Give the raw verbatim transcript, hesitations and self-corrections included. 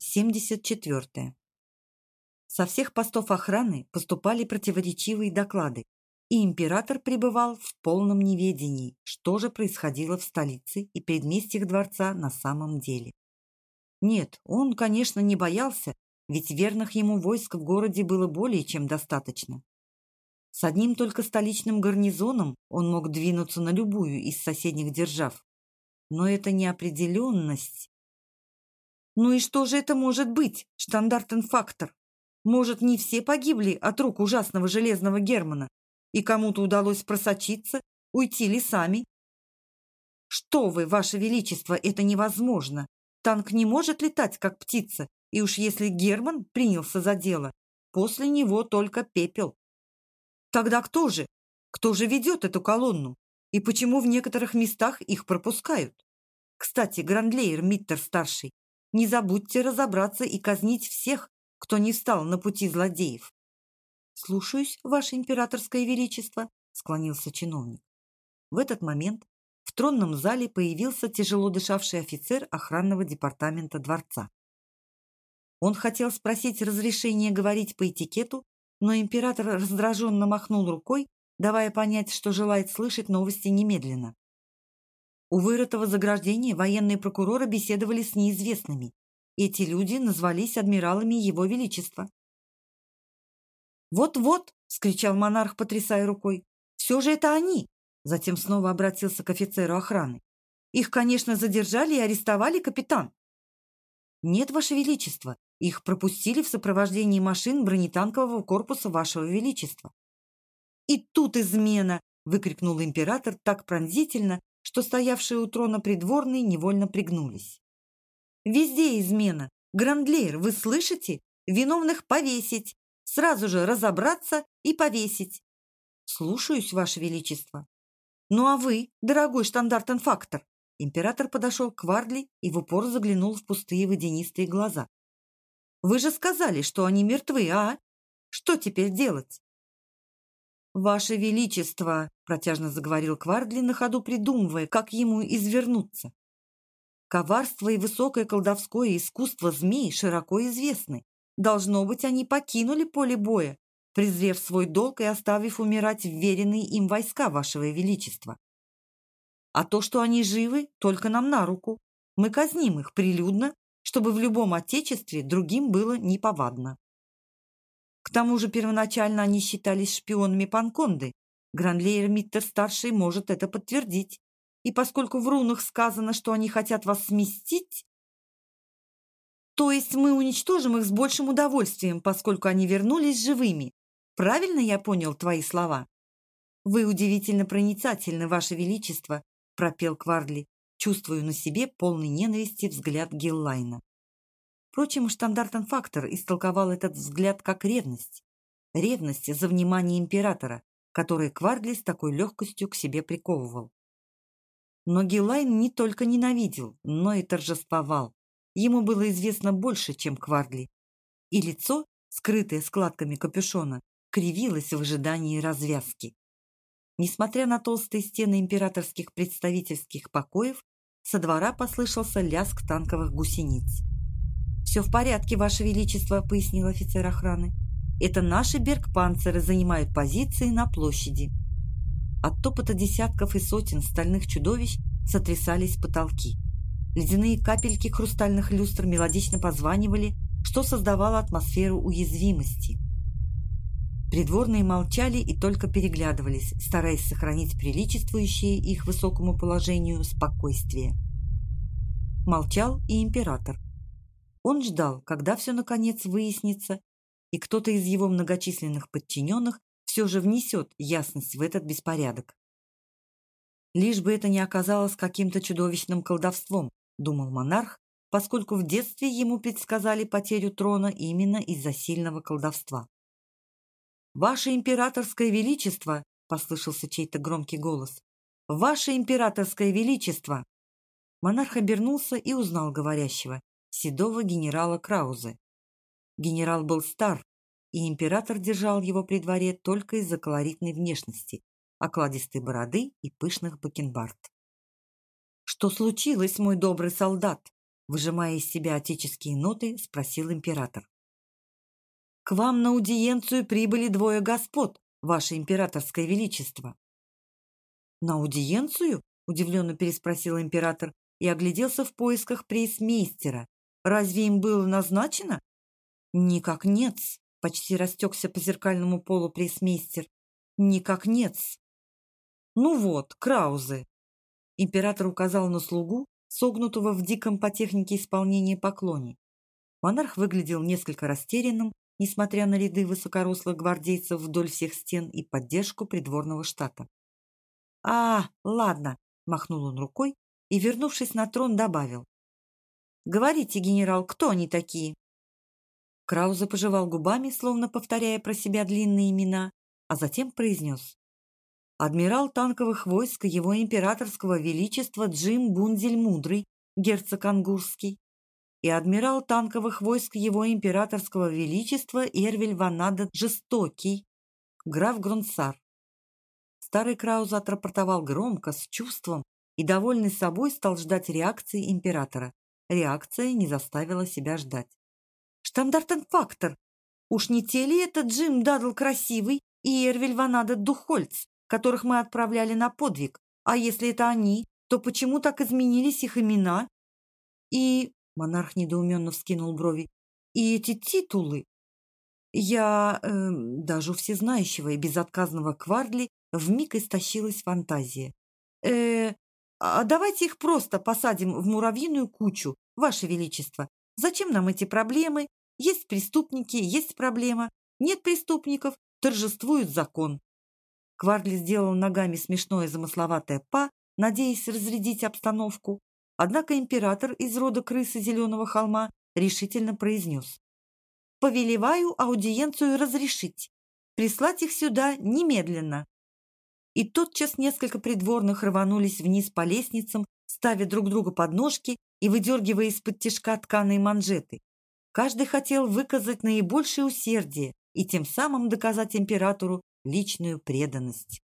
семьдесят четвёртое. Со всех постов охраны поступали противоречивые доклады, и император пребывал в полном неведении, что же происходило в столице и предместьях дворца на самом деле. Нет, он, конечно, не боялся, ведь верных ему войск в городе было более чем достаточно. С одним только столичным гарнизоном он мог двинуться на любую из соседних держав. Но эта неопределенность... Ну и что же это может быть, штандартенфактор? Может, не все погибли от рук ужасного железного Германа, и кому-то удалось просочиться, уйти лесами? Что вы, ваше величество, это невозможно. Танк не может летать, как птица, и уж если Герман принялся за дело, после него только пепел. Тогда кто же? Кто же ведет эту колонну? И почему в некоторых местах их пропускают? Кстати, Грандлейер Миттер-старший, не забудьте разобраться и казнить всех, кто не встал на пути злодеев. «Слушаюсь, ваше императорское величество», — склонился чиновник. В этот момент в тронном зале появился тяжело дышавший офицер охранного департамента дворца. Он хотел спросить разрешения говорить по этикету, но император раздраженно махнул рукой, давая понять, что желает слышать новости немедленно. У вырытого заграждения военные прокуроры беседовали с неизвестными. Эти люди назвались адмиралами Его Величества. «Вот-вот!» — вскричал монарх, потрясая рукой. «Все же это они!» Затем снова обратился к офицеру охраны. «Их, конечно, задержали и арестовали, капитан». «Нет, ваше величество, их пропустили в сопровождении машин бронетанкового корпуса вашего величества». «И тут измена!» — выкрикнул император так пронзительно, что стоявшие у трона придворные невольно пригнулись. «Везде измена! Грандлейер, вы слышите? Виновных повесить! Сразу же разобраться и повесить!» «Слушаюсь, ваше величество!» «Ну а вы, дорогой штандартенфактор?» Император подошел к Квардли и в упор заглянул в пустые водянистые глаза. «Вы же сказали, что они мертвы, а? Что теперь делать?» «Ваше величество!» – протяжно заговорил Квардли, на ходу придумывая, как ему извернуться. «Коварство и высокое колдовское искусство змей широко известны. Должно быть, они покинули поле боя, презрев свой долг и оставив умирать вверенные им войска, вашего величества. А то, что они живы, только нам на руку. Мы казним их прилюдно, чтобы в любом отечестве другим было неповадно. К тому же первоначально они считались шпионами Панконды. Грандлейер Миттер-старший может это подтвердить. И поскольку в рунах сказано, что они хотят вас сместить, то есть мы уничтожим их с большим удовольствием, поскольку они вернулись живыми. Правильно я понял твои слова?» «Вы удивительно проницательны, ваше величество», — пропел Квардли, чувствуя на себе полный ненависти взгляд Гиллайна. Впрочем, штандартенфактор истолковал этот взгляд как ревность. Ревность за внимание императора, который Квардли с такой легкостью к себе приковывал. Но Гиллайн не только ненавидел, но и торжествовал. Ему было известно больше, чем Квардли. И лицо, скрытое складками капюшона, кривилось в ожидании развязки. Несмотря на толстые стены императорских представительских покоев, со двора послышался лязг танковых гусениц. «Все в порядке, ваше величество», — пояснил офицер охраны. «Это наши бергпанцеры занимают позиции на площади». От топота десятков и сотен стальных чудовищ сотрясались потолки. Ледяные капельки хрустальных люстр мелодично позванивали, что создавало атмосферу уязвимости. Придворные молчали и только переглядывались, стараясь сохранить приличествующее их высокому положению спокойствие. Молчал и император. Он ждал, когда все наконец выяснится, и кто-то из его многочисленных подчиненных все же внесет ясность в этот беспорядок. «Лишь бы это не оказалось каким-то чудовищным колдовством», — думал монарх, поскольку в детстве ему предсказали потерю трона именно из-за сильного колдовства. «Ваше императорское величество!» — послышался чей-то громкий голос. «Ваше императорское величество!» Монарх обернулся и узнал говорящего, седого генерала Краузе. Генерал был стар, и император держал его при дворе только из-за колоритной внешности, окладистой бороды и пышных бакенбард. «Что случилось, мой добрый солдат?» выжимая из себя отеческие ноты, спросил император. «К вам на аудиенцию прибыли двое господ, ваше императорское величество». «На аудиенцию?» – удивленно переспросил император и огляделся в поисках прейсмейстера. «Разве им было назначено?» «Никак нет», – почти растекся по зеркальному полу прейсмейстер. «Никак нет». «Ну вот, Краузе». Император указал на слугу, согнутого в диком по технике исполнения поклоне. Монарх выглядел несколько растерянным, несмотря на ряды высокорослых гвардейцев вдоль всех стен и поддержку придворного штата. «А, ладно», – махнул он рукой и, вернувшись на трон, добавил. «Говорите, генерал, кто они такие?» Краузе пожевал губами, словно повторяя про себя длинные имена, а затем произнес. «Адмирал танковых войск его императорского величества Джим Бунзель Мудрый, герцог Ангурский, и адмирал танковых войск его императорского величества Эрвель Ванада Жестокий, граф Гронсар». Старый Краузе отрапортовал громко, с чувством, и, довольный собой, стал ждать реакции императора. Реакция не заставила себя ждать. «Штандартенфактор! Уж не те ли это Джим Дадл Красивый и Эрвель Ванада Духольц, которых мы отправляли на подвиг? А если это они, то почему так изменились их имена?» И монарх недоуменно вскинул брови. «И эти титулы?» Я э, даже у всезнающего и безотказного Квардли вмиг истощилась фантазия. «Э, а давайте их просто посадим в муравьиную кучу, Ваше Величество. Зачем нам эти проблемы? Есть преступники, есть проблема. Нет преступников, торжествует закон». Квардли сделал ногами смешное замысловатое «па», надеясь разрядить обстановку. Однако император из рода крысы Зеленого холма решительно произнес. «Повелеваю аудиенцию разрешить. Прислать их сюда немедленно». И тотчас несколько придворных рванулись вниз по лестницам, ставя друг другу подножки и выдергивая из-под тишка тканые манжеты. Каждый хотел выказать наибольшее усердие и тем самым доказать императору личную преданность.